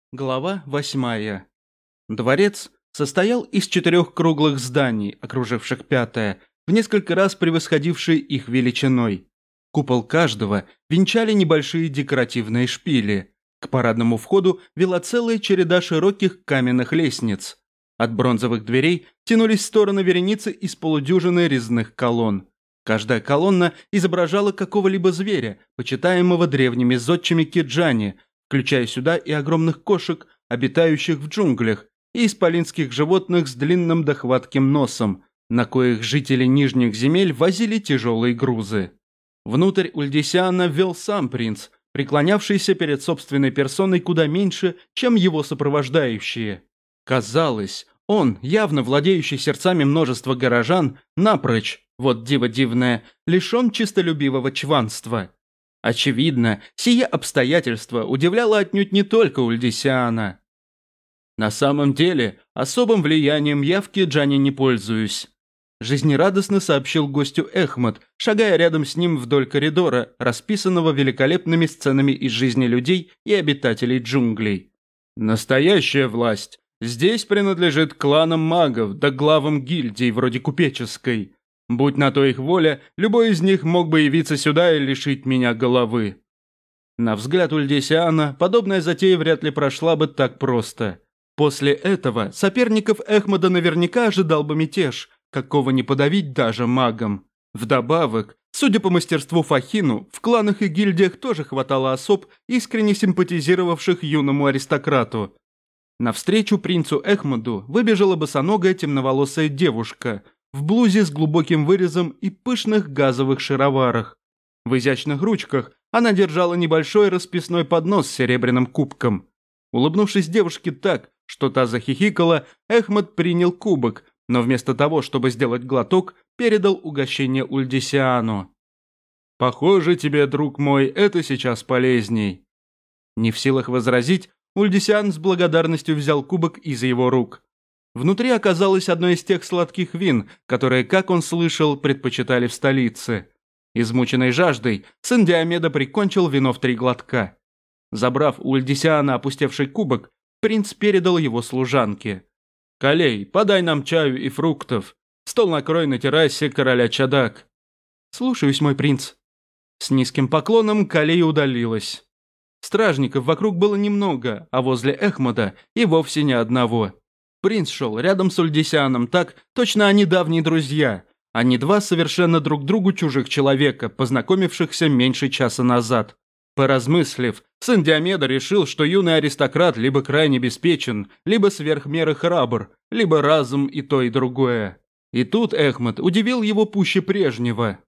Глава 8. Дворец состоял из 4 круглых зданий, окруживших пятое, в несколько раз превосходившие их величиной. Купол каждого венчали небольшие декоративные шпили. К парадному входу вела целая череда широких каменных лестниц. От бронзовых дверей тянулись в стороны вереницы из полудюжины резных колонн. Каждая колонна изображала какого-либо зверя, почитаемого древними зодчими Киджани, включая сюда и огромных кошек, обитающих в джунглях, и исполинских животных с длинным дохватким носом, на коих жители нижних земель возили тяжелые грузы. Внутрь Ульдисиана ввел сам принц, преклонявшийся перед собственной персоной куда меньше, чем его сопровождающие. Казалось, он, явно владеющий сердцами множества горожан, напрочь, вот диво дивное, лишен чистолюбивого чванства. Очевидно, сие обстоятельство удивляло отнюдь не только Ульдисиана. «На самом деле, особым влиянием я в Киджане не пользуюсь», жизнерадостно сообщил гостю Эхмат, шагая рядом с ним вдоль коридора, расписанного великолепными сценами из жизни людей и обитателей джунглей. «Настоящая власть здесь принадлежит кланам магов да главам гильдий вроде купеческой. Будь на то их воля, любой из них мог бы явиться сюда и лишить меня головы». На взгляд Ульдисиана подобная затея вряд ли прошла бы так просто. После этого соперников Эхмада наверняка ожидал бы мятеж, какого не подавить даже магам. Вдобавок, судя по мастерству Фахину, в кланах и гильдиях тоже хватало особ, искренне симпатизировавших юному аристократу. Навстречу принцу Эхмаду выбежала босоногая темноволосая девушка в блузе с глубоким вырезом и пышных газовых шароварах. В изящных ручках она держала небольшой расписной поднос с серебряным кубком. Улыбнувшись девушке так, что та захихикала, Эхмад принял кубок, но вместо того, чтобы сделать глоток, передал угощение Ульдисиану. «Похоже, тебе, друг мой, это сейчас полезней». Не в силах возразить, Ульдисиан с благодарностью взял кубок из его рук. Внутри оказалось одно из тех сладких вин, которые, как он слышал, предпочитали в столице. Измученный жаждой, сын Диомеда прикончил вино в 3 глотка. Забрав у Ульдисиана опустевший кубок, принц передал его служанке. «Калей, подай нам чаю и фруктов. Стол накрой на террасе короля Чадак». «Слушаюсь, мой принц». С низким поклоном Калей удалилась. Стражников вокруг было немного, а возле Эхмада и вовсе ни одного. Принц шел рядом с Ульдисианом так, точно они давние друзья, а не два совершенно друг другу чужих человека, познакомившихся меньше часа назад. Поразмыслив, сын Диомеда решил, что юный аристократ либо крайне беспечен, либо сверх меры храбр, либо разум и то, и другое. И тут Эхмад удивил его пуще прежнего.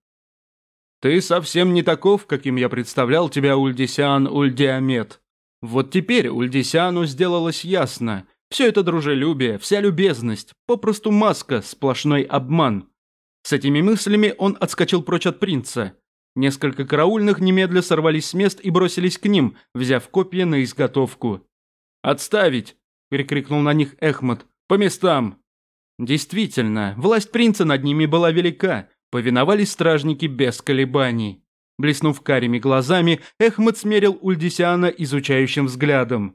«Ты совсем не таков, каким я представлял тебя, Ульдисиан Ульдиамет». Вот теперь Ульдисиану сделалось ясно. Все это дружелюбие, вся любезность, попросту маска, сплошной обман. С этими мыслями он отскочил прочь от принца. Несколько караульных немедля сорвались с мест и бросились к ним, взяв копья на изготовку. «Отставить!» – прикрикнул на них Эхмад. «По местам!» Действительно, власть принца над ними была велика, повиновались стражники без колебаний. Блеснув карими глазами, Эхмад смерил Ульдисиана изучающим взглядом.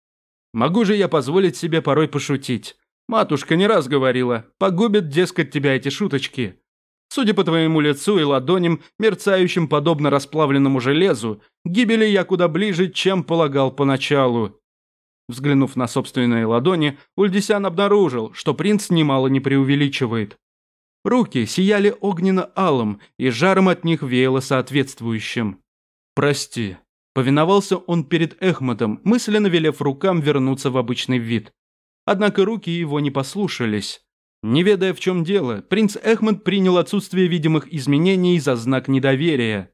«Могу же я позволить себе порой пошутить? Матушка не раз говорила, погубят, дескать, тебя эти шуточки. Судя по твоему лицу и ладоням, мерцающим подобно расплавленному железу, гибели я куда ближе, чем полагал поначалу». Взглянув на собственные ладони, Ульдисиан обнаружил, что принц немало не преувеличивает. Руки сияли огненно-алым, и жаром от них веяло соответствующим. «Прости». Повиновался он перед Эхмадом, мысленно велев рукам вернуться в обычный вид. Однако руки его не послушались. Не ведая, в чем дело, принц Эхмад принял отсутствие видимых изменений за знак недоверия.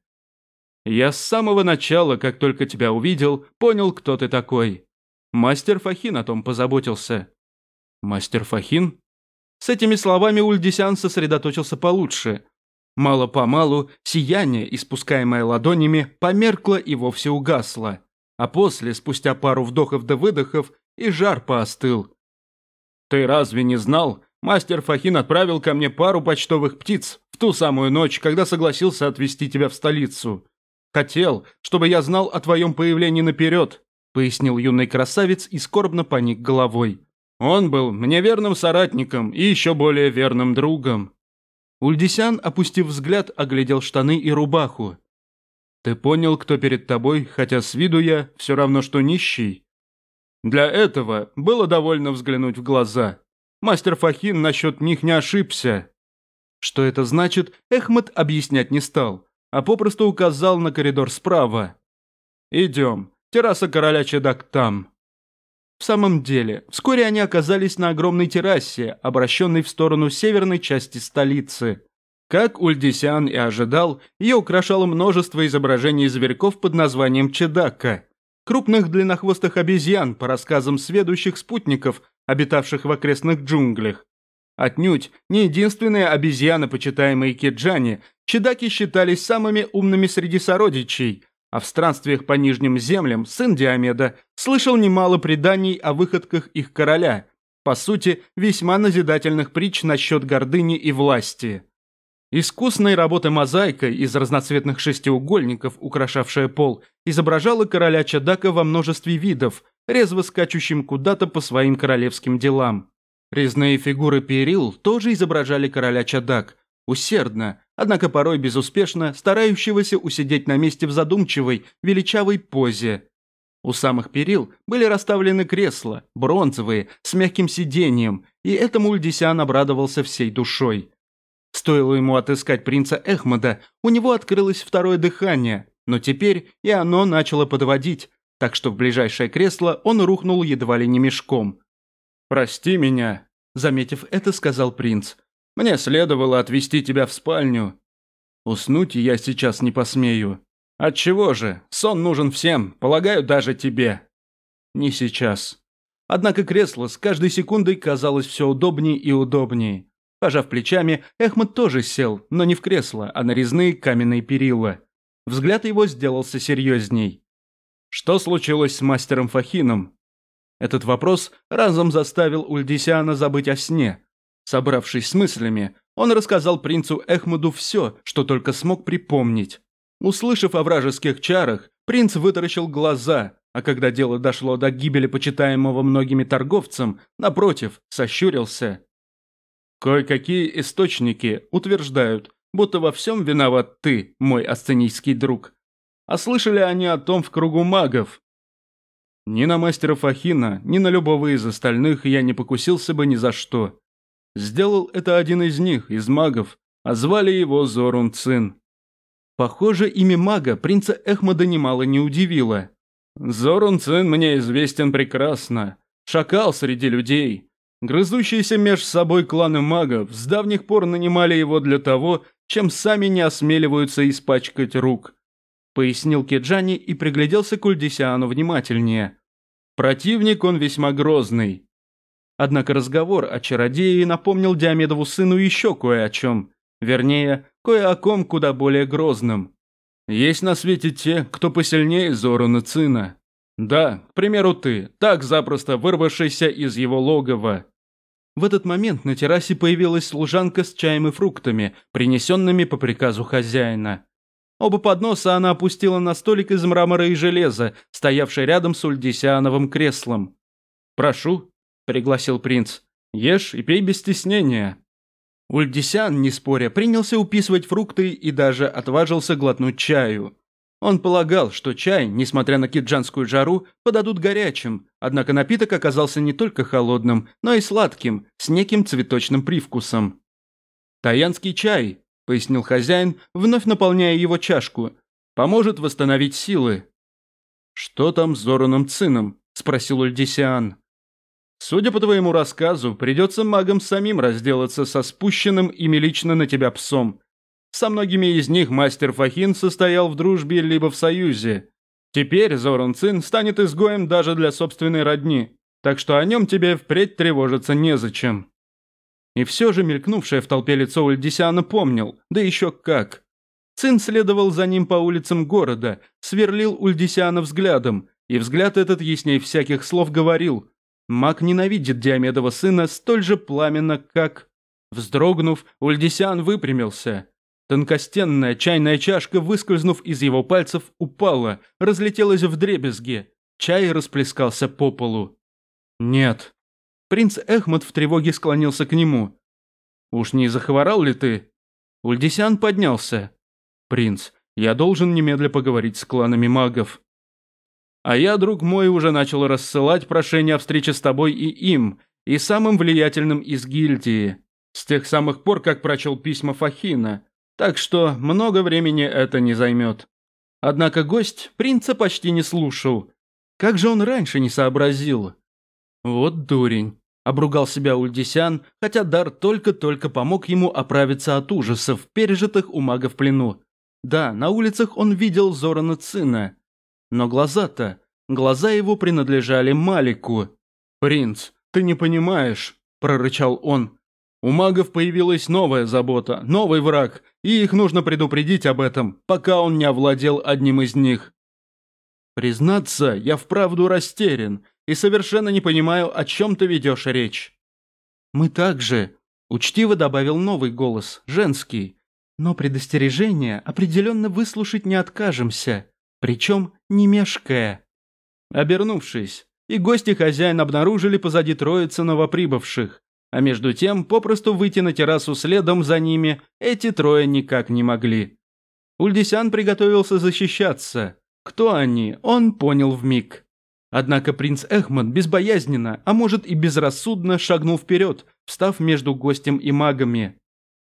«Я с самого начала, как только тебя увидел, понял, кто ты такой. Мастер Фахин о том позаботился». «Мастер Фахин?» С этими словами Ульдисиан сосредоточился получше. Мало-помалу сияние, испускаемое ладонями, померкло и вовсе угасло. А после, спустя пару вдохов да выдохов, и жар поостыл. «Ты разве не знал? Мастер Фахин отправил ко мне пару почтовых птиц в ту самую ночь, когда согласился отвезти тебя в столицу. Хотел, чтобы я знал о твоем появлении наперед. пояснил юный красавец и скорбно поник головой. «Он был мне верным соратником и еще более верным другом». Ульдисян, опустив взгляд, оглядел штаны и рубаху. «Ты понял, кто перед тобой, хотя с виду я все равно, что нищий?» «Для этого было довольно взглянуть в глаза. Мастер Фахин насчет них не ошибся». Что это значит, Эхмед объяснять не стал, а попросту указал на коридор справа. «Идем, терраса короля Чедак там». В самом деле, вскоре они оказались на огромной террасе, обращенной в сторону северной части столицы. Как Ульдисян и ожидал, ее украшало множество изображений зверьков под названием Чедака, крупных длиннохвостых обезьян, по рассказам сведущих спутников, обитавших в окрестных джунглях. Отнюдь не единственные обезьяны, почитаемые Кеджани, Чедаки считались самыми умными среди сородичей, а в странствиях по Нижним землям сын Диомеда слышал немало преданий о выходках их короля, по сути, весьма назидательных притч насчет гордыни и власти. Искусной работы мозаика из разноцветных шестиугольников, украшавшая пол, изображала короля Чедака во множестве видов, резво скачущим куда-то по своим королевским делам. Резные фигуры перил тоже изображали короля Чедак, усердно, однако порой безуспешно, старающегося усидеть на месте в задумчивой, величавой позе. У самых перил были расставлены кресла, бронзовые, с мягким сиденьем, и этому Ульдисян обрадовался всей душой. Стоило ему отыскать принца Эхмеда, у него открылось второе дыхание, но теперь и оно начало подводить, так что в ближайшее кресло он рухнул едва ли не мешком. «Прости меня», — заметив это, сказал принц. «Мне следовало отвезти тебя в спальню. Уснуть я сейчас не посмею. Отчего же? Сон нужен всем, полагаю, даже тебе». «Не сейчас». Однако кресло с каждой секундой казалось все удобнее и удобнее. Пожав плечами, Эхмед тоже сел, но не в кресло, а на резные каменные перила. Взгляд его сделался серьезней. «Что случилось с мастером Фахином?» Этот вопрос разом заставил Ульдисяна забыть о сне. Собравшись с мыслями, он рассказал принцу Эхмеду все, что только смог припомнить. Услышав о вражеских чарах, принц вытаращил глаза, а когда дело дошло до гибели почитаемого многими торговцем, напротив, сощурился. «Кое-какие источники утверждают, будто во всем виноват ты, мой асценийский друг. А слышали они о том в кругу магов?» «Ни на мастера Фахина, ни на любого из остальных я не покусился бы ни за что. Сделал это один из них, из магов, а звали его Зорун Цин». Похоже, имя мага принца Эхмеда немало не удивило. «Зорун Цин мне известен прекрасно. Шакал среди людей. Грызущиеся меж собой кланы магов с давних пор нанимали его для того, чем сами не осмеливаются испачкать рук», — пояснил Кеджани и пригляделся к Ульдисяну внимательнее. «Противник он весьма грозный». Однако разговор о чародее напомнил Диомедову сыну еще кое о чем. Вернее, кое о ком куда более грозном. Есть на свете те, кто посильнее Зоруна Цина. Да, к примеру ты, так запросто вырвавшийся из его логова. В этот момент на террасе появилась служанка с чаем и фруктами, принесенными по приказу хозяина. Оба подноса она опустила на столик из мрамора и железа, стоявший рядом с Ульдисяновым креслом. «Прошу», — пригласил принц, — «ешь и пей без стеснения». Ульдисян, не споря, принялся уписывать фрукты и даже отважился глотнуть чаю. Он полагал, что чай, несмотря на киджанскую жару, подадут горячим, однако напиток оказался не только холодным, но и сладким, с неким цветочным привкусом. «Таянский чай», — пояснил хозяин, вновь наполняя его чашку, — «поможет восстановить силы». «Что там с Зоруном Цином?» — спросил Ульдисян. «Судя по твоему рассказу, придется магам самим разделаться со спущенным ими лично на тебя псом. Со многими из них мастер Фахин состоял в дружбе либо в союзе. Теперь Зорун Цин станет изгоем даже для собственной родни, так что о нем тебе впредь тревожиться незачем». И все же мелькнувшее в толпе лицо Ульдисяна помнил, да еще как. Цин следовал за ним по улицам города, сверлил Ульдисяна взглядом, и взгляд этот ясней всяких слов говорил: маг ненавидит Диомедова сына столь же пламенно, как... Вздрогнув, Ульдисян выпрямился. Тонкостенная чайная чашка, выскользнув из его пальцев, упала, разлетелась вдребезги. Чай расплескался по полу. «Нет». Принц Эхмат в тревоге склонился к нему. «Уж не захворал ли ты?» Ульдисян поднялся. «Принц, я должен немедля поговорить с кланами магов». «А я, друг мой, уже начал рассылать прошения о встрече с тобой и им, и самым влиятельным из гильдии, с тех самых пор, как прочел письма Фахина, так что много времени это не займет». Однако гость принца почти не слушал. Как же он раньше не сообразил? «Вот дурень», – обругал себя Ульдисян, хотя дар только-только помог ему оправиться от ужасов, пережитых у мага в плену. Да, на улицах он видел Зорана Цина. Но глаза его принадлежали Малику. «Принц, ты не понимаешь», – прорычал он. «У магов появилась новая забота, новый враг, и их нужно предупредить об этом, пока он не овладел одним из них». «Признаться, я вправду растерян и совершенно не понимаю, о чем ты ведешь речь». «Мы также», – учтиво добавил новый голос, женский. «Но предостережение определенно выслушать не откажемся, причем не мешкая». Обернувшись, и гость и хозяин обнаружили позади троицы новоприбывших, а между тем попросту выйти на террасу следом за ними эти трое никак не могли. Ульдисян приготовился защищаться. Кто они, он понял вмиг. Однако принц Эхмат безбоязненно, а может и безрассудно шагнул вперед, встав между гостем и магами.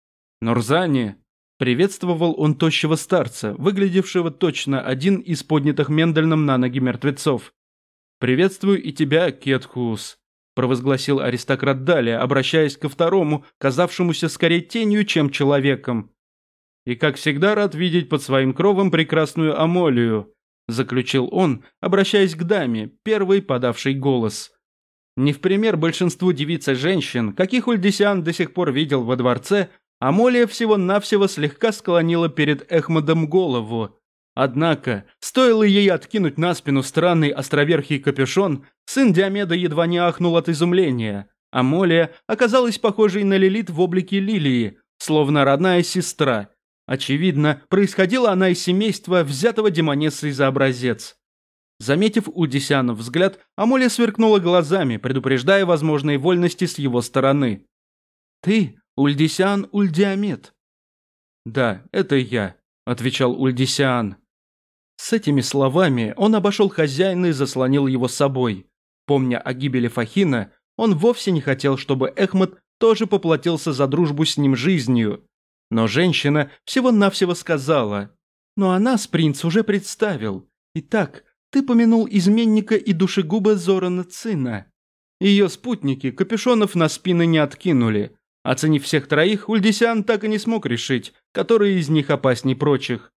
«Нурзани!» – приветствовал он тощего старца, выглядевшего точно один из поднятых Мендельном на ноги мертвецов. «Приветствую и тебя, Кетхус», – провозгласил аристократ далее, обращаясь ко второму, казавшемуся скорее тенью, чем человеком. «И как всегда рад видеть под своим кровом прекрасную Амолию», – заключил он, обращаясь к даме, первой подавшей голос. Не в пример большинству девиц и женщин, каких Ульдисян до сих пор видел во дворце, Амолия всего-навсего слегка склонила перед Эхмадом голову. Однако, стоило ей откинуть на спину странный островерхий капюшон, сын Диомеда едва не ахнул от изумления. Амолия оказалась похожей на Лилит в облике лилии, словно родная сестра. Очевидно, происходила она из семейства, взятого демонессой за образец. Заметив Ульдисяна взгляд, Амолия сверкнула глазами, предупреждая возможные вольности с его стороны. «Ты, Ульдисян Ульдиомед?» «Да, это я», – отвечал Ульдисян. С этими словами он обошел хозяина и заслонил его собой. Помня о гибели Фахина, он вовсе не хотел, чтобы Эхмат тоже поплатился за дружбу с ним жизнью. Но женщина всего-навсего сказала: «Ну а нас принц уже представил. Итак, ты помянул изменника и душегуба Зорана Цина». Ее спутники капюшонов на спины не откинули. Оценив всех троих, Ульдисян так и не смог решить, который из них опасней прочих.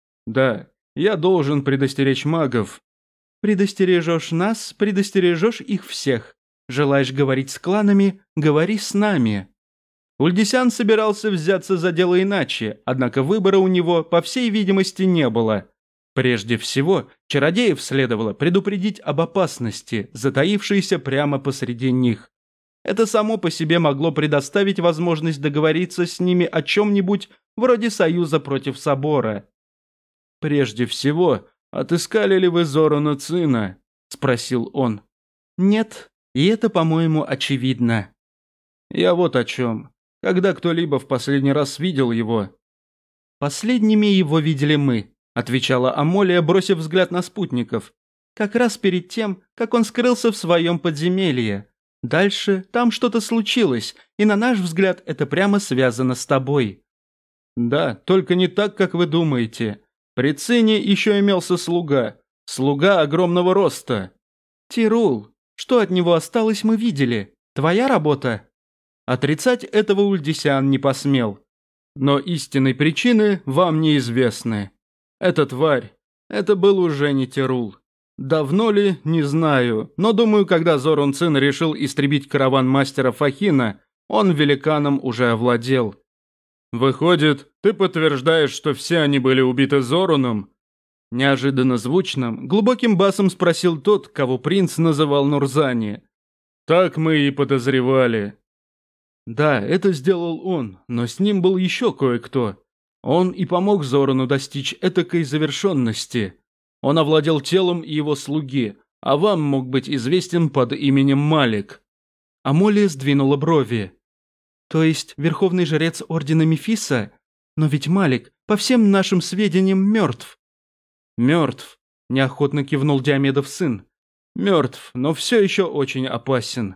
«Да, я должен предостеречь магов». «Предостережешь нас, предостережешь их всех. Желаешь говорить с кланами, говори с нами». Ульдисян собирался взяться за дело иначе, однако выбора у него, по всей видимости, не было. Прежде всего, чародеев следовало предупредить об опасности, затаившейся прямо посреди них. Это само по себе могло предоставить возможность договориться с ними о чем-нибудь вроде союза против собора. «Прежде всего, отыскали ли вы Зорана Цина?» – спросил он. «Нет, и это, по-моему, очевидно». «Я вот о чем. Когда кто-либо в последний раз видел его?» «Последними его видели мы», – отвечала Амолия, бросив взгляд на спутников. «Как раз перед тем, как он скрылся в своем подземелье. Дальше там что-то случилось, и на наш взгляд это прямо связано с тобой». «Да, только не так, как вы думаете. При Цине еще имелся слуга огромного роста». «Тирул, что от него осталось, мы видели. Твоя работа?» Отрицать этого Ульдисян не посмел. «Но истинной причины вам неизвестны. Эта тварь, это был уже не Тирул. Давно ли, не знаю, но думаю, когда Зоран Цин решил истребить караван мастера Фахина, он великаном уже овладел». «Выходит, ты подтверждаешь, что все они были убиты Зораном?» Неожиданно звучным, глубоким басом спросил тот, кого принц называл Нурзани. «Так мы и подозревали». Да, это сделал он, но с ним был еще кое-кто. Он и помог Зорану достичь этакой завершенности. Он овладел телом его слуги, а вам мог быть известен под именем Малик». Амолия сдвинула брови. «То есть верховный жрец Ордена Мефиса? Но ведь Малик, по всем нашим сведениям, мертв». «Мертв», – неохотно кивнул Диомедов сын. «Мертв, но все еще очень опасен».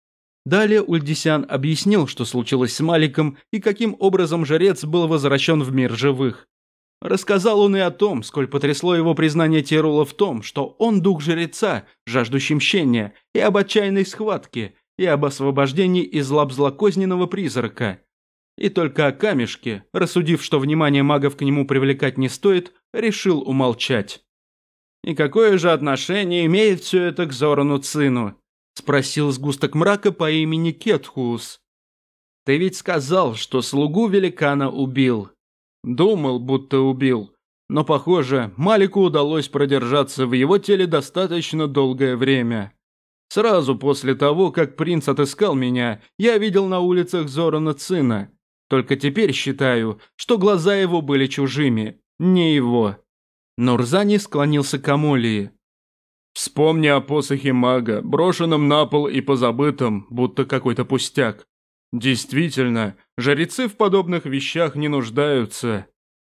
Далее Ульдисян объяснил, что случилось с Маликом и каким образом жрец был возвращен в мир живых. Рассказал он и о том, сколь потрясло его признание Тирула в том, что он дух жреца, жаждущий мщения, и об отчаянной схватке, и об освобождении из лап злокозненного призрака. И только о камешке, рассудив, что внимание магов к нему привлекать не стоит, решил умолчать. «И какое же отношение имеет все это к Зорану Цину?» – спросил сгусток мрака по имени Кетхуус. «Ты ведь сказал, что слугу великана убил». «Думал, будто убил. Но, похоже, Малику удалось продержаться в его теле достаточно долгое время. Сразу после того, как принц отыскал меня, я видел на улицах Зорана Цина. Только теперь считаю, что глаза его были чужими, не его». Нурзани склонился к Амолии. «Вспомни о посохе мага, брошенном на пол и позабытом, будто какой-то пустяк. Действительно, жрецы в подобных вещах не нуждаются».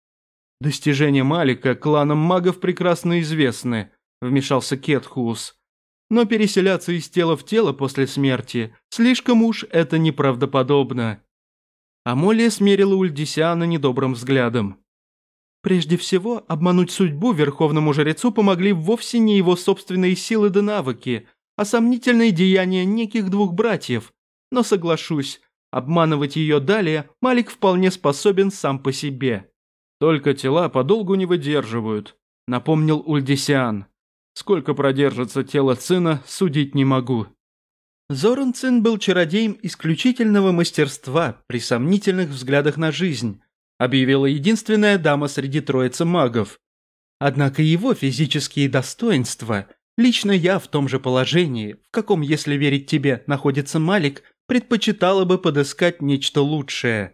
«Достижения Малика кланам магов прекрасно известны», – вмешался Кетхуус. «Но переселяться из тела в тело после смерти слишком уж это неправдоподобно». Амолия смерила Ульдисяна недобрым взглядом. «Прежде всего, обмануть судьбу верховному жрецу помогли вовсе не его собственные силы да навыки, а сомнительные деяния неких двух братьев. Но соглашусь, обманывать ее далее Малик вполне способен сам по себе». «Только тела подолгу не выдерживают», – напомнил Ульдисян. «Сколько продержится тело Цина, судить не могу». Зоран Цин был чародеем исключительного мастерства при сомнительных взглядах на жизнь, объявила единственная дама среди троицы магов. Однако его физические достоинства, лично я в том же положении, в каком, если верить тебе, находится Малик, предпочитала бы подыскать нечто лучшее.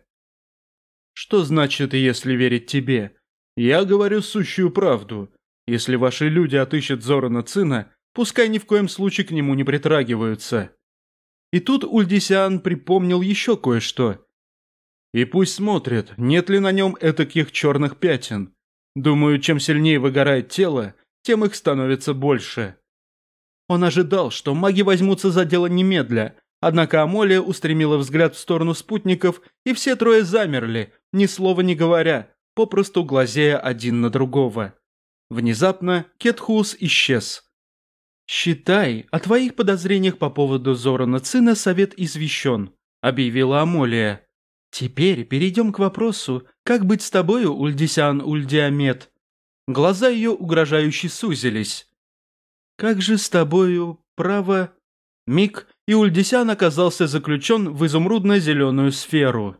«Что значит, если верить тебе? Я говорю сущую правду. Если ваши люди отыщут Зорана Цина, пускай ни в коем случае к нему не притрагиваются». И тут Ульдисян припомнил еще кое-что. «И пусть смотрят, нет ли на нем этаких черных пятен. Думаю, чем сильнее выгорает тело, тем их становится больше». Он ожидал, что маги возьмутся за дело немедля, однако Амолия устремила взгляд в сторону спутников, и все трое замерли, ни слова не говоря, попросту глазея один на другого. Внезапно Кетхуус исчез. «Считай, о твоих подозрениях по поводу Зорана Цина совет извещен», – объявила Амолия. «Теперь перейдем к вопросу, как быть с тобою, Ульдисян Ульдиамет?» Глаза ее угрожающе сузились. «Как же с тобою, право...» Миг, и Ульдисян оказался заключен в изумрудно-зеленую сферу.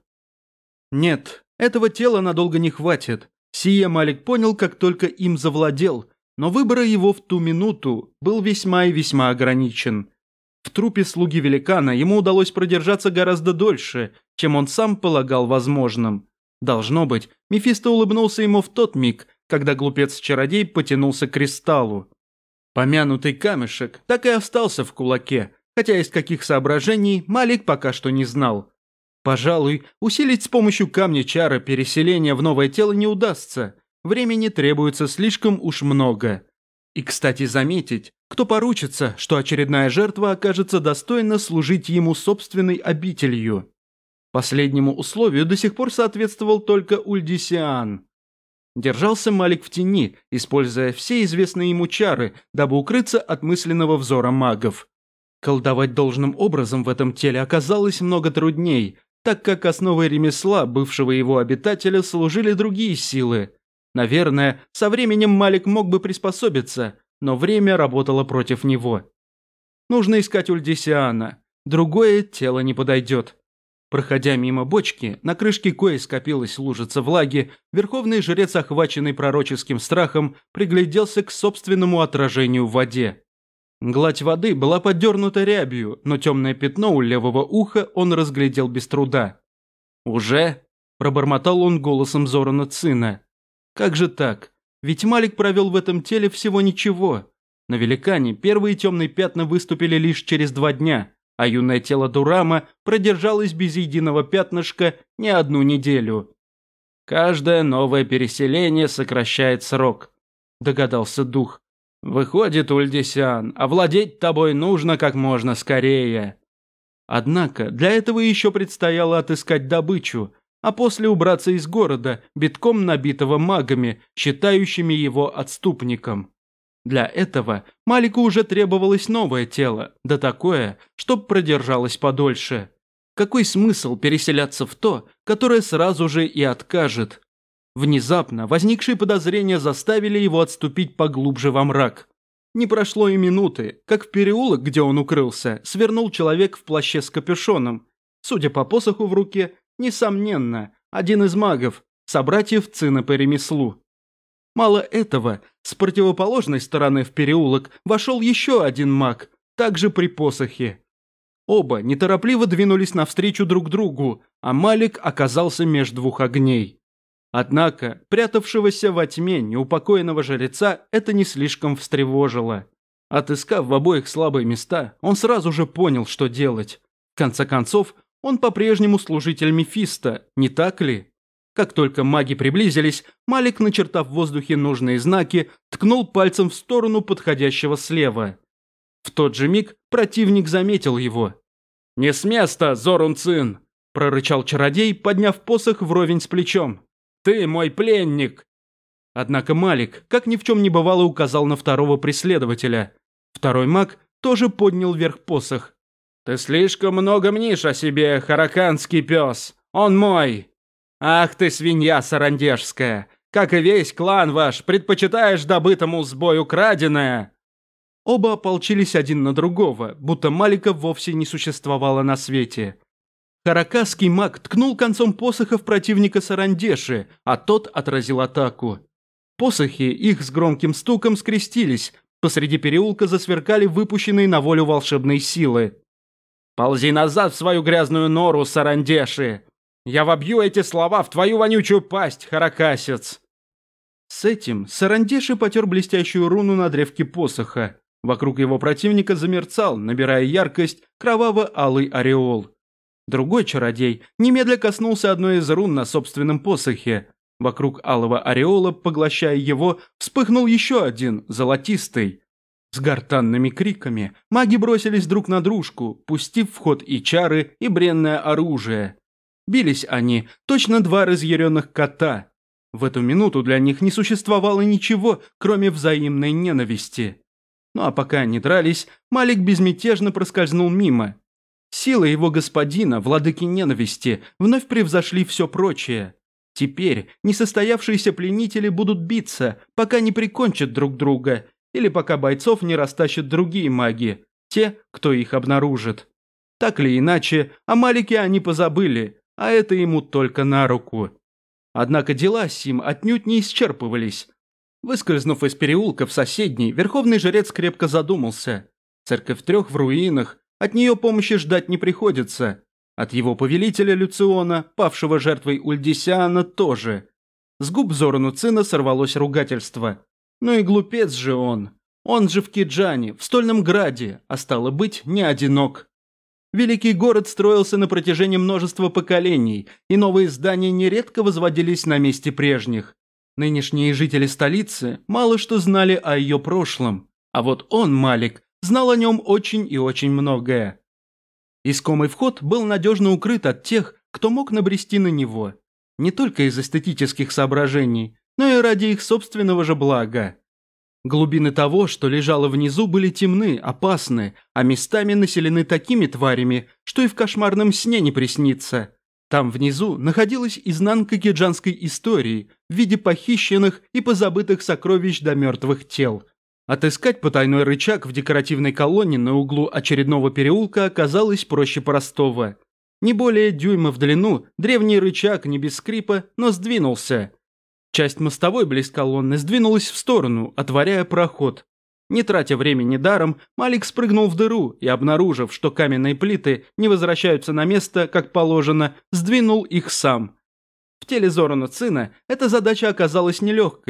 Нет, этого тела надолго не хватит. Сие Малик понял, как только им завладел, но выбор его в ту минуту был весьма и весьма ограничен. В трупе слуги великана ему удалось продержаться гораздо дольше, чем он сам полагал возможным. Должно быть, Мефисто улыбнулся ему в тот миг, когда глупец-чародей потянулся к кристаллу. Помянутый камешек так и остался в кулаке, хотя из каких соображений Малик пока что не знал. Пожалуй, усилить с помощью камня чары переселения в новое тело не удастся, времени требуется слишком уж много. И, кстати, заметить, кто поручится, что очередная жертва окажется достойна служить ему собственной обителью. Последнему условию до сих пор соответствовал только Ульдисян. Держался Малик в тени, используя все известные ему чары, дабы укрыться от мысленного взора магов. Колдовать должным образом в этом теле оказалось много трудней, так как основой ремесла бывшего его обитателя служили другие силы. Наверное, со временем Малик мог бы приспособиться, но время работало против него. Нужно искать Ульдисяна, другое тело не подойдет. Проходя мимо бочки, на крышке кои скопилась лужица влаги, верховный жрец, охваченный пророческим страхом, пригляделся к собственному отражению в воде. Гладь воды была подернута рябью, но темное пятно у левого уха он разглядел без труда. «Уже?» – пробормотал он голосом Зорана Цина. «Как же так? Ведь Малик провел в этом теле всего ничего. На великане первые темные пятна выступили лишь через 2 дня, а юное тело Дурама продержалось без единого пятнышка не 1 неделю. «Каждое новое переселение сокращает срок», – догадался дух. «Выходит, Ульдисян, овладеть тобой нужно как можно скорее». Однако для этого еще предстояло отыскать добычу, а после убраться из города, битком набитого магами, считающими его отступником. Для этого Малику уже требовалось новое тело, да такое, чтоб продержалось подольше. Какой смысл переселяться в то, которое сразу же и откажет? Внезапно возникшие подозрения заставили его отступить поглубже во мрак. Не прошло и минуты, как в переулок, где он укрылся, свернул человек в плаще с капюшоном. Судя по посоху в руке, несомненно, один из магов, собратьев Цина по ремеслу. Мало этого, с противоположной стороны в переулок вошел еще один маг, также при посохе. Оба неторопливо двинулись навстречу друг другу, а Малик оказался меж 2 огней. Однако, прятавшегося во тьме неупокоенного жреца это не слишком встревожило. Отыскав в обоих слабые места, он сразу же понял, что делать. В конце концов, он по-прежнему служитель Мефисто, не так ли? Как только маги приблизились, Малик, начертав в воздухе нужные знаки, ткнул пальцем в сторону подходящего слева. В тот же миг противник заметил его. «Не с места, Зорун Цин!» – прорычал чародей, подняв посох вровень с плечом. «Ты мой пленник!» Однако Малик, как ни в чем не бывало, указал на второго преследователя. Второй маг тоже поднял вверх посох. «Ты слишком много мнишь о себе, хараканский пес! Он мой! Ах ты, свинья сарандежская! Как и весь клан ваш, предпочитаешь добытому с бою краденое!» Оба ополчились один на другого, будто Малика вовсе не существовало на свете. Харакасский маг ткнул концом посоха в противника Сарандеши, а тот отразил атаку. Посохи их с громким стуком скрестились, посреди переулка засверкали выпущенные на волю волшебные силы. «Ползи назад в свою грязную нору, Сарандеши! Я вобью эти слова в твою вонючую пасть, харакасец!» С этим Сарандеши потер блестящую руну на древке посоха. Вокруг его противника замерцал, набирая яркость, кроваво-алый ореол. Другой чародей немедля коснулся одной из рун на собственном посохе. Вокруг алого ореола, поглощая его, вспыхнул еще один, золотистый. С гортанными криками маги бросились друг на дружку, пустив в ход и чары, и бренное оружие. Бились они, точно 2 разъяренных кота. В эту минуту для них не существовало ничего, кроме взаимной ненависти. Ну а пока они дрались, Малик безмятежно проскользнул мимо. Силы его господина, владыки ненависти, вновь превзошли все прочее. Теперь несостоявшиеся пленители будут биться, пока не прикончат друг друга, или пока бойцов не растащат другие маги, те, кто их обнаружит. Так или иначе, о Малике они позабыли, а это ему только на руку. Однако дела сим отнюдь не исчерпывались. Выскользнув из переулка в соседний, верховный жрец крепко задумался. Церковь 3 в руинах, от нее помощи ждать не приходится. От его повелителя Люциона, павшего жертвой Ульдисяна, тоже. С губ Зорану Цина сорвалось ругательство. Ну и глупец же он. Он же в Киджане, в Стольном Граде, а стало быть, не одинок. Великий город строился на протяжении множества поколений, и новые здания нередко возводились на месте прежних. Нынешние жители столицы мало что знали о ее прошлом, а вот он, Малик, знал о нем очень и очень многое. Искомый вход был надежно укрыт от тех, кто мог набрести на него. Не только из эстетических соображений, но и ради их собственного же блага. Глубины того, что лежало внизу, были темны, опасны, а местами населены такими тварями, что и в кошмарном сне не приснится. Там внизу находилась изнанка киджанской истории в виде похищенных и позабытых сокровищ до мертвых тел. Отыскать потайной рычаг в декоративной колонне на углу очередного переулка оказалось проще простого. Не более дюйма в длину, древний рычаг не без скрипа, но сдвинулся. Часть мостовой близ колонны сдвинулась в сторону, отворяя проход. Не тратя времени даром, Малик спрыгнул в дыру и, обнаружив, что каменные плиты не возвращаются на место, как положено, сдвинул их сам. В теле Зорана Цина эта задача оказалась нелегкой.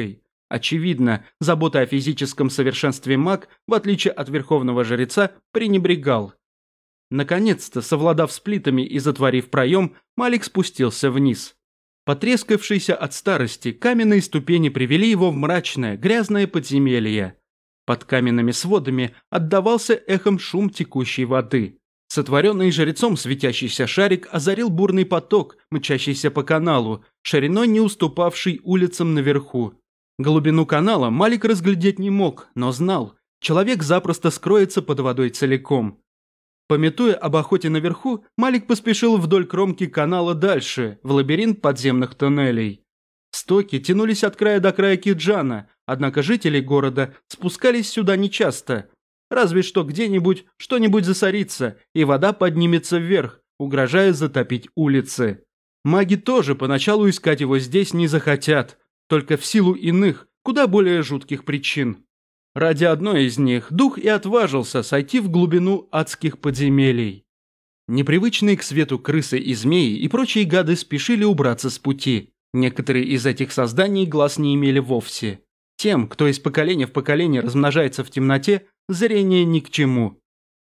Очевидно, забота о физическом совершенстве маг, в отличие от верховного жреца, пренебрегал. Наконец-то, совладав с плитами и затворив проем, Малик спустился вниз. Потрескавшиеся от старости, каменные ступени привели его в мрачное, грязное подземелье. Под каменными сводами отдавался эхом шум текущей воды. Сотворенный жрецом светящийся шарик озарил бурный поток, мчащийся по каналу, шириной не уступавший улицам наверху. Глубину канала Малик разглядеть не мог, но знал, человек запросто скроется под водой целиком. Памятуя об охоте наверху, Малик поспешил вдоль кромки канала дальше, в лабиринт подземных туннелей. Стоки тянулись от края до края Киджана, однако жители города спускались сюда нечасто. Разве что где-нибудь что-нибудь засорится, и вода поднимется вверх, угрожая затопить улицы. Маги тоже поначалу искать его здесь не захотят, только в силу иных, куда более жутких причин. Ради одной из них дух и отважился сойти в глубину адских подземелий. Непривычные к свету крысы и змеи и прочие гады спешили убраться с пути. Некоторые из этих созданий глаз не имели вовсе. Тем, кто из поколения в поколение размножается в темноте, зрение ни к чему.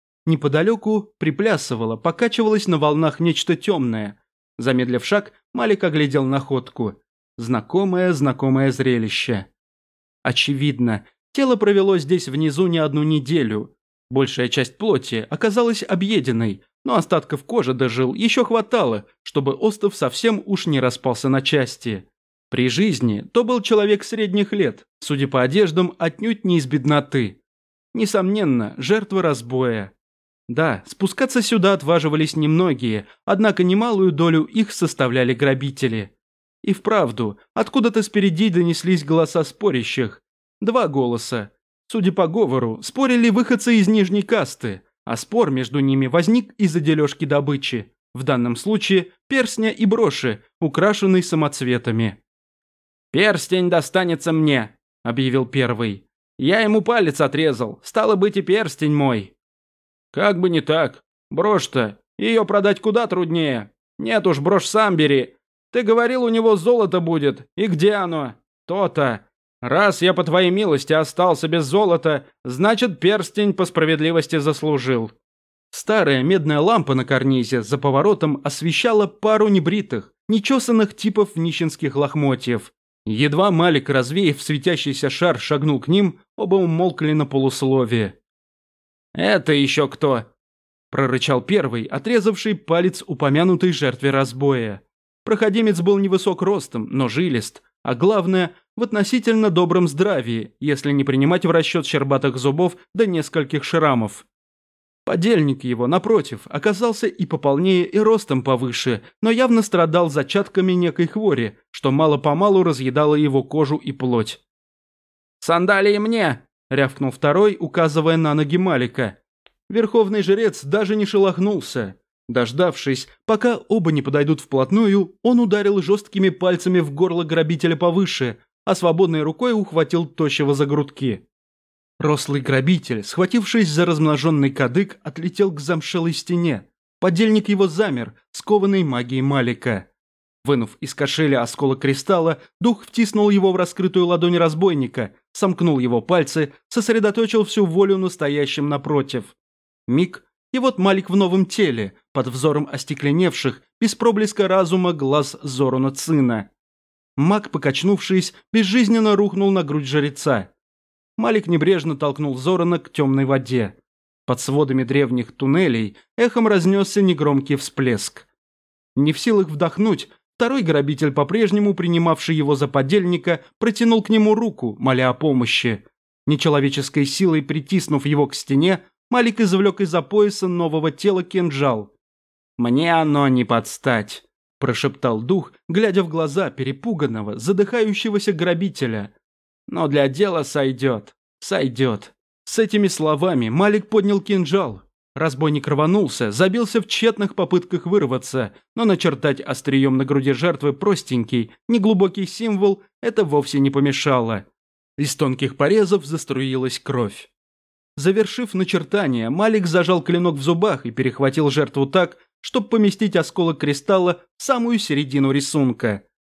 Неподалеку приплясывало, покачивалось на волнах нечто темное. Замедлив шаг, Малик оглядел находку. Знакомое зрелище. Очевидно, тело провело здесь внизу не одну неделю. Большая часть плоти оказалась объеденной, но остатков кожи дожил еще хватало, чтобы остов совсем уж не распался на части. При жизни то был человек средних лет, судя по одеждам, отнюдь не из бедноты. Несомненно, жертва разбоя. Да, спускаться сюда отваживались немногие, однако немалую долю их составляли грабители. И вправду, откуда-то спереди донеслись голоса спорящих. 2 голоса. Судя по говору, спорили выходцы из нижней касты, а спор между ними возник из-за дележки добычи. В данном случае перстня и броши, украшенной самоцветами. «Перстень достанется мне», — объявил первый. «Я ему палец отрезал, стало быть и перстень мой». «Как бы не так. Брошь-то, ее продать куда труднее. Нет уж, брошь сам бери. Ты говорил, у него золото будет. И где оно? То-то. Раз я по твоей милости остался без золота, значит, перстень по справедливости заслужил». Старая медная лампа на карнизе за поворотом освещала пару небритых, нечесанных типов нищенских лохмотьев. Едва Малик, развеяв светящийся шар, шагнул к ним, оба умолкли на полусловие. «Это еще кто?» – прорычал первый, отрезавший палец упомянутой жертве разбоя. Проходимец был невысок ростом, но жилист, а главное, в относительно добром здравии, если не принимать в расчет щербатых зубов до нескольких шрамов. Подельник его, напротив, оказался и пополнее, и ростом повыше, но явно страдал зачатками некой хвори, что мало-помалу разъедало его кожу и плоть. «Сандалии мне!» – рявкнул второй, указывая на ноги Малика. Верховный жрец даже не шелохнулся. Дождавшись, пока оба не подойдут вплотную, он ударил жесткими пальцами в горло грабителя повыше, а свободной рукой ухватил тощего за грудки. Рослый грабитель, схватившись за размноженный кадык, отлетел к замшелой стене. Подельник его замер, скованный магией Малика. Вынув из кошеля осколок кристалла, дух втиснул его в раскрытую ладонь разбойника, сомкнул его пальцы, сосредоточил всю волю на стоящем напротив. Миг, и вот Малик в новом теле, под взором остекленевших, без проблеска разума глаз Зорона Цина. Маг, покачнувшись, безжизненно рухнул на грудь жреца. Малик небрежно толкнул Зорона к темной воде. Под сводами древних туннелей эхом разнесся негромкий всплеск. Не в силах вдохнуть, второй грабитель, по-прежнему принимавший его за подельника, протянул к нему руку, моля о помощи. Нечеловеческой силой притиснув его к стене, Малик извлек из-за пояса нового тела кинжал. «Мне оно не подстать», – прошептал дух, глядя в глаза перепуганного, задыхающегося грабителя. «Но для дела сойдет, сойдет». С этими словами Малик поднял кинжал. Разбойник рванулся, забился в тщетных попытках вырваться, но начертать острием на груди жертвы простенький, неглубокий символ это вовсе не помешало. Из тонких порезов заструилась кровь. Завершив начертание, Малик зажал клинок в зубах и перехватил жертву так, чтобы поместить осколок кристалла в самую середину рисунка.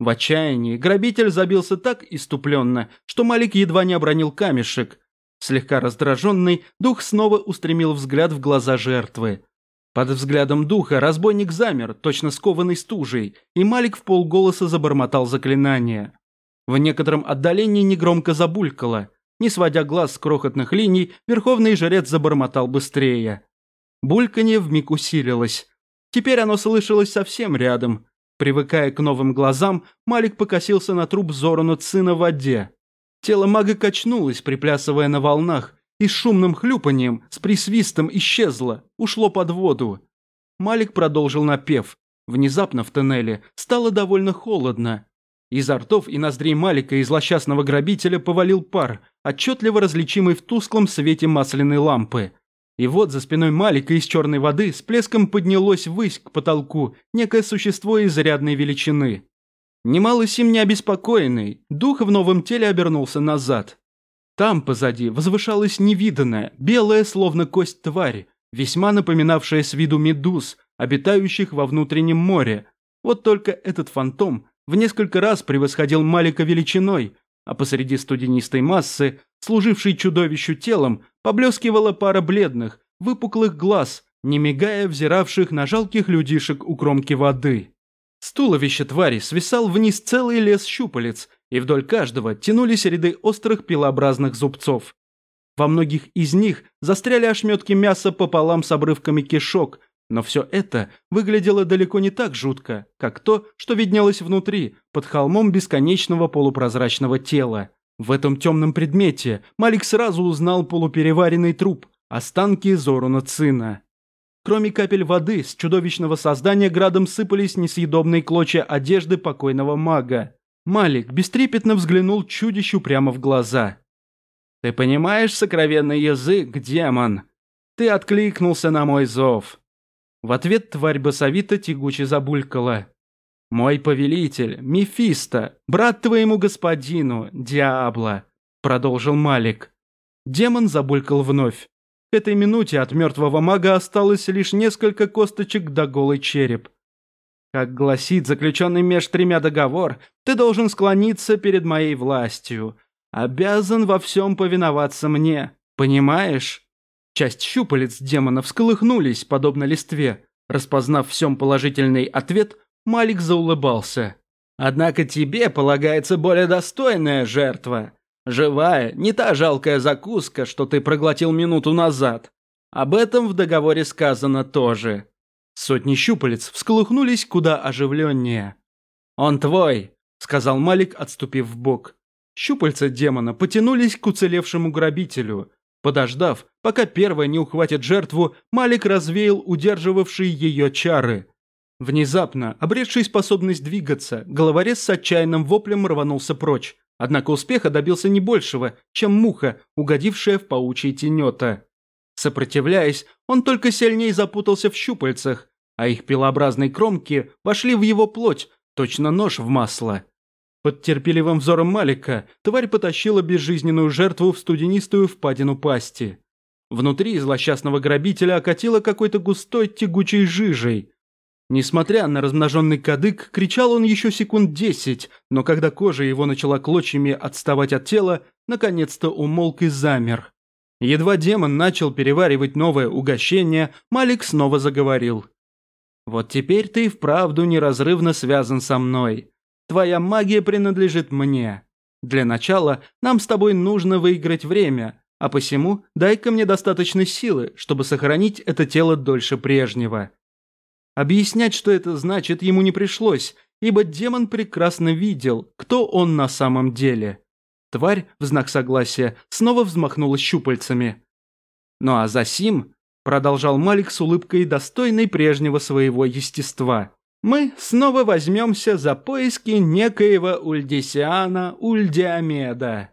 В отчаянии грабитель забился так иступленно, что Малик едва не обронил камешек. Слегка раздраженный, дух снова устремил взгляд в глаза жертвы. Под взглядом духа разбойник замер, точно скованный стужей, и Малик вполголоса забормотал заклинание. В некотором отдалении негромко забулькало. Не сводя глаз с крохотных линий, верховный жрец забормотал быстрее. Бульканье вмиг усилилось. Теперь оно слышалось совсем рядом. Привыкая к новым глазам, Малик покосился на труп Зорона Цина в воде. Тело мага качнулось, приплясывая на волнах, и с шумным хлюпаньем, с присвистом исчезло, ушло под воду. Малик продолжил напев. Внезапно в тоннеле стало довольно холодно. Изо ртов и ноздрей Малика и злосчастного грабителя повалил пар, отчетливо различимый в тусклом свете масляной лампы. И вот за спиной Малика из черной воды с плеском поднялось ввысь к потолку некое существо изрядной величины. Немало сим не обеспокоенный, дух в новом теле обернулся назад. Там позади возвышалась невиданная, белая словно кость тварь, весьма напоминавшая с виду медуз, обитающих во внутреннем море. Вот только этот фантом в несколько раз превосходил Малика величиной, а посреди студенистой массы, служившей чудовищу телом, поблескивала пара бледных, выпуклых глаз, не мигая взиравших на жалких людишек у кромки воды. С туловища твари свисал вниз целый лес щупалец, и вдоль каждого тянулись ряды острых пилообразных зубцов. Во многих из них застряли ошметки мяса пополам с обрывками кишок, но все это выглядело далеко не так жутко, как то, что виднелось внутри, под холмом бесконечного полупрозрачного тела. В этом темном предмете Малик сразу узнал полупереваренный труп, останки Зорона Цина. Кроме капель воды, с чудовищного создания градом сыпались несъедобные клочья одежды покойного мага. Малик бестрепетно взглянул чудищу прямо в глаза. «Ты понимаешь сокровенный язык, демон? Ты откликнулся на мой зов». В ответ тварь басовито тягуче забулькала. «Мой повелитель, Мефисто, брат твоему господину, Диабло», — продолжил Малик. Демон забулькал вновь. К этой минуте от мертвого мага осталось лишь несколько косточек да голый череп. «Как гласит заключенный меж тремя договор, ты должен склониться перед моей властью. Обязан во всем повиноваться мне. Понимаешь?» Часть щупалец демона всколыхнулись, подобно листве. Распознав в всем положительный ответ, Малик заулыбался. «Однако тебе полагается более достойная жертва. Живая, не та жалкая закуска, что ты проглотил минуту назад. Об этом в договоре сказано тоже». Сотни щупалец всколыхнулись куда оживленнее. «Он твой», — сказал Малик, отступив вбок. Щупальца демона потянулись к уцелевшему грабителю. Подождав, пока первая не ухватит жертву, Малик развеял удерживавшие ее чары. Внезапно, обретший способность двигаться, головорез с отчаянным воплем рванулся прочь, однако успеха добился не большего, чем муха, угодившая в паучьи тенета. Сопротивляясь, он только сильнее запутался в щупальцах, а их пилообразные кромки вошли в его плоть, точно нож в масло. Под терпеливым взором Малика тварь потащила безжизненную жертву в студенистую впадину пасти. Внутри злосчастного грабителя окатило какой-то густой тягучей жижей. Несмотря на размноженный кадык, кричал он еще секунд 10, но когда кожа его начала клочьями отставать от тела, наконец-то умолк и замер. Едва демон начал переваривать новое угощение, Малик снова заговорил. «Вот теперь ты и вправду неразрывно связан со мной. Твоя магия принадлежит мне. Для начала нам с тобой нужно выиграть время, а посему дай-ка мне достаточно силы, чтобы сохранить это тело дольше прежнего». Объяснять, что это значит, ему не пришлось, ибо демон прекрасно видел, кто он на самом деле. Тварь, в знак согласия, снова взмахнула щупальцами. «Ну а засим», — продолжал Малик с улыбкой, достойной прежнего своего естества, «мы снова возьмемся за поиски некоего Ульдисиана Ульдиамеда».